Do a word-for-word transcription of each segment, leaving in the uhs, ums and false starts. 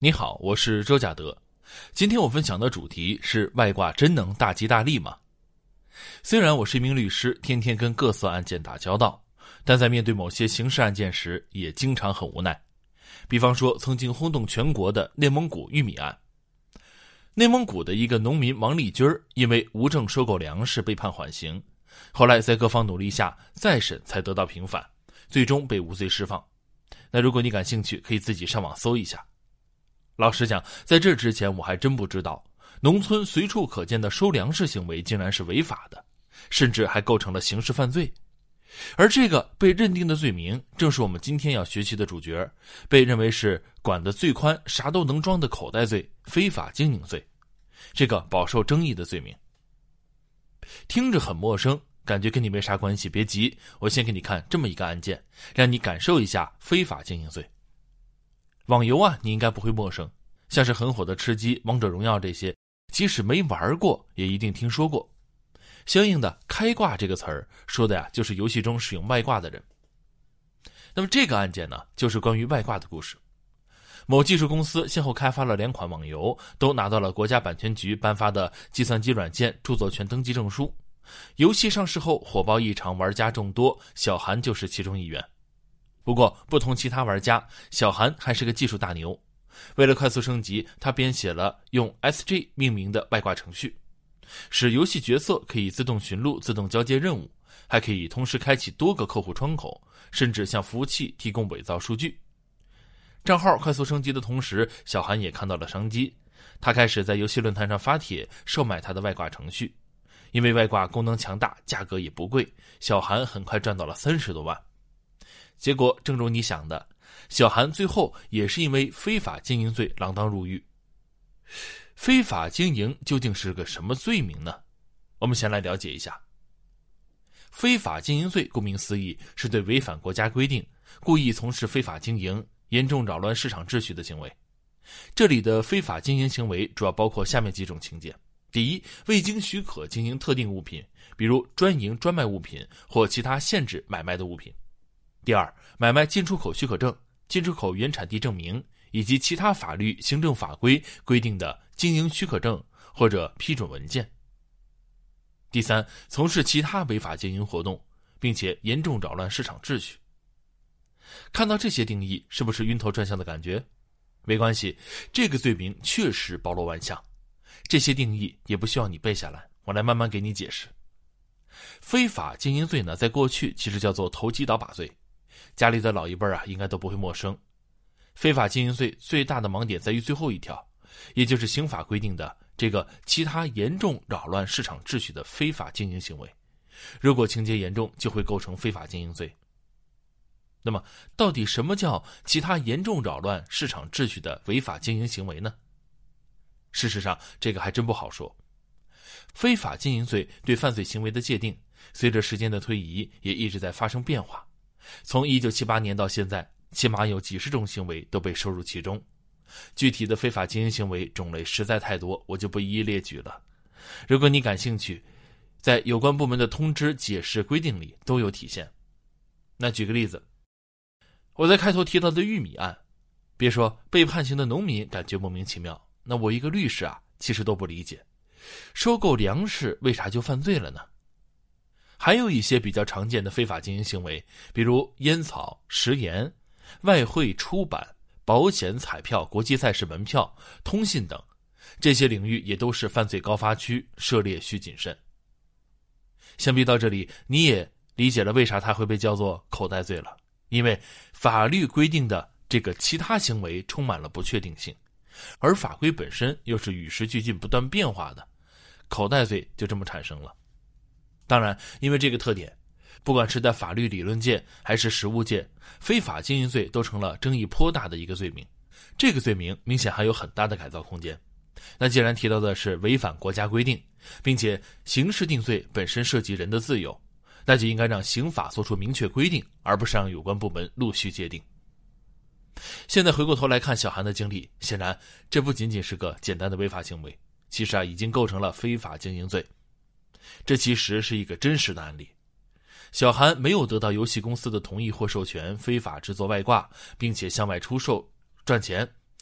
你好，我是周甲德。今天我分享的主题是外挂真能大吉大利吗？虽然我是一名律师，天天跟各色案件打交道，但在面对某些刑事案件时也经常很无奈。比方说曾经轰动全国的内蒙古玉米案，内蒙古的一个农民王立军因为无证收购粮食被判缓刑，后来在各方努力下再审才得到平反，最终被无罪释放。那如果你感兴趣，可以自己上网搜一下。老实讲，在这之前我还真不知道农村随处可见的收粮食行为竟然是违法的，甚至还构成了刑事犯罪。而这个被认定的罪名正是我们今天要学习的主角，被认为是管得最宽啥都能装的口袋罪非法经营罪，这个饱受争议的罪名。听着很陌生，感觉跟你没啥关系，别急，我先给你看这么一个案件，让你感受一下非法经营罪。网游啊，你应该不会陌生，像是很火的吃鸡、王者荣耀这些，即使没玩过也一定听说过。相应的开挂这个词儿说的呀，就是游戏中使用外挂的人。那么这个案件呢，就是关于外挂的故事。某技术公司先后开发了两款网游，都拿到了国家版权局颁发的计算机软件著作权登记证书。游戏上市后火爆异常，玩家众多，小韩就是其中一员。不过不同其他玩家，小韩还是个技术大牛。为了快速升级，他编写了用 S G 命名的外挂程序，使游戏角色可以自动寻路、自动交接任务，还可以同时开启多个客户窗口，甚至向服务器提供伪造数据。账号快速升级的同时，小韩也看到了商机，他开始在游戏论坛上发帖售卖他的外挂程序。因为外挂功能强大，价格也不贵，小韩很快赚到了三十多万。结果正如你想的，小韩最后也是因为非法经营罪锒铛入狱。非法经营究竟是个什么罪名呢？我们先来了解一下。非法经营罪顾名思义，是对违反国家规定、故意从事非法经营、严重扰乱市场秩序的行为。这里的非法经营行为主要包括下面几种情节。第一，未经许可经营特定物品，比如专营专卖物品或其他限制买卖的物品。第二，买卖进出口许可证、进出口原产地证明以及其他法律、行政法规规定的经营许可证或者批准文件。第三，从事其他违法经营活动，并且严重扰乱市场秩序。看到这些定义，是不是晕头转向的感觉？没关系，这个罪名确实包罗万象，这些定义也不需要你背下来，我来慢慢给你解释。非法经营罪呢，在过去其实叫做投机倒把罪，家里的老一辈啊，应该都不会陌生。非法经营罪最大的盲点在于最后一条，也就是刑法规定的这个其他严重扰乱市场秩序的非法经营行为，如果情节严重，就会构成非法经营罪。那么，到底什么叫其他严重扰乱市场秩序的违法经营行为呢？事实上，这个还真不好说。非法经营罪对犯罪行为的界定，随着时间的推移，也一直在发生变化。从一九七八年到现在，起码有几十种行为都被收入其中。具体的非法经营行为种类实在太多，我就不一一列举了。如果你感兴趣，在有关部门的通知、解释、规定里都有体现。那举个例子，我在开头提到的玉米案，别说被判刑的农民感觉莫名其妙，那我一个律师啊，其实都不理解，收购粮食为啥就犯罪了呢？还有一些比较常见的非法经营行为，比如烟草、食盐、外汇出版、保险、彩票、国际赛事门票、通信等，这些领域也都是犯罪高发区，涉猎需谨慎。想必到这里，你也理解了为啥它会被叫做口袋罪了，因为法律规定的这个其他行为充满了不确定性，而法规本身又是与时俱进、不断变化的，口袋罪就这么产生了。当然，因为这个特点，不管是在法律理论界还是实务界，非法经营罪都成了争议颇大的一个罪名。这个罪名明显还有很大的改造空间。那既然提到的是违反国家规定，并且刑事定罪本身涉及人的自由，那就应该让刑法做出明确规定，而不是让有关部门陆续界定。现在回过头来看小韩的经历，显然这不仅仅是个简单的违法行为，其实啊已经构成了非法经营罪。这其实是一个真实的案例。小韩没有得到游戏公司的同意或授权，非法制作外挂，并且向外出售赚钱。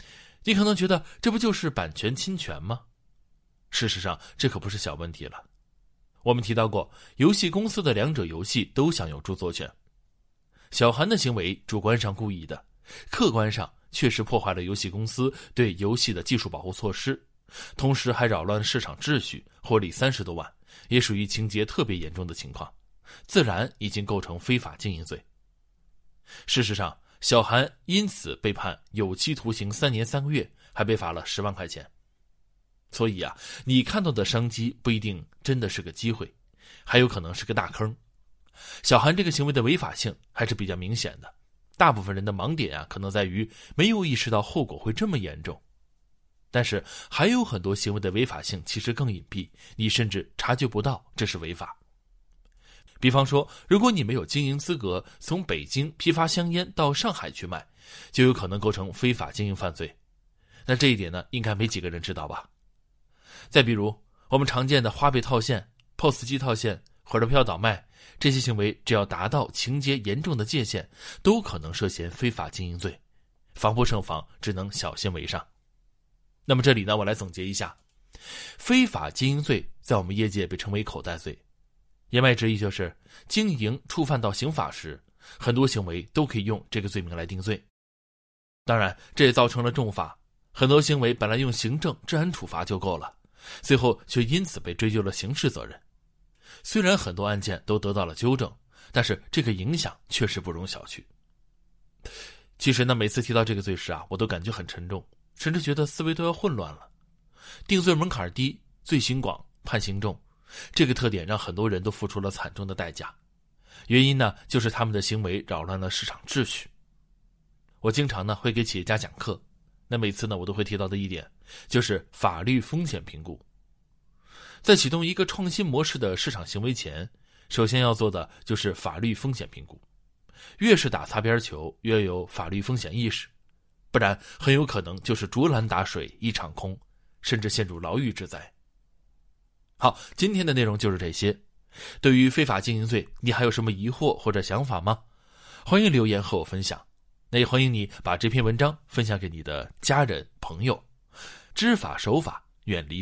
你可能觉得这不就是版权侵权吗？事实上，这可不是小问题了。我们提到过，游戏公司的两者游戏都享有著作权。小韩的行为主观上故意的，客观上确实破坏了游戏公司对游戏的技术保护措施，同时还扰乱市场秩序，获利三十多万，也属于情节特别严重的情况，自然已经构成非法经营罪。事实上，小韩因此被判有期徒刑三年三个月，还被罚了十万块钱。所以啊，你看到的商机不一定真的是个机会，还有可能是个大坑。小韩这个行为的违法性还是比较明显的，大部分人的盲点啊，可能在于没有意识到后果会这么严重。但是还有很多行为的违法性其实更隐蔽，你甚至察觉不到这是违法。比方说，如果你没有经营资格，从北京批发香烟到上海去卖，就有可能构成非法经营犯罪。那这一点呢，应该没几个人知道吧？再比如我们常见的花呗套现、P O S 机套现、火车票倒卖，这些行为只要达到情节严重的界限，都可能涉嫌非法经营罪，防不胜防，只能小心为上。那么这里呢，我来总结一下，非法经营罪在我们业界被称为口袋罪，言外之意就是经营触犯到刑法时，很多行为都可以用这个罪名来定罪。当然这也造成了重罚，很多行为本来用行政治安处罚就够了，最后却因此被追究了刑事责任。虽然很多案件都得到了纠正，但是这个影响确实不容小觑。其实呢，每次提到这个罪时啊，我都感觉很沉重，甚至觉得思维都要混乱了。定罪门槛低，罪行广，判刑重，这个特点让很多人都付出了惨重的代价。原因呢，就是他们的行为扰乱了市场秩序。我经常呢会给企业家讲课，那每次呢我都会提到的一点，就是法律风险评估。在启动一个创新模式的市场行为前，首先要做的就是法律风险评估。越是打擦边球，越有法律风险意识，不然很有可能就是竹篮打水一场空，甚至陷入牢狱之灾。好，今天的内容就是这些。对于非法经营罪，你还有什么疑惑或者想法吗？欢迎留言和我分享。那也欢迎你把这篇文章分享给你的家人朋友。知法守法，远离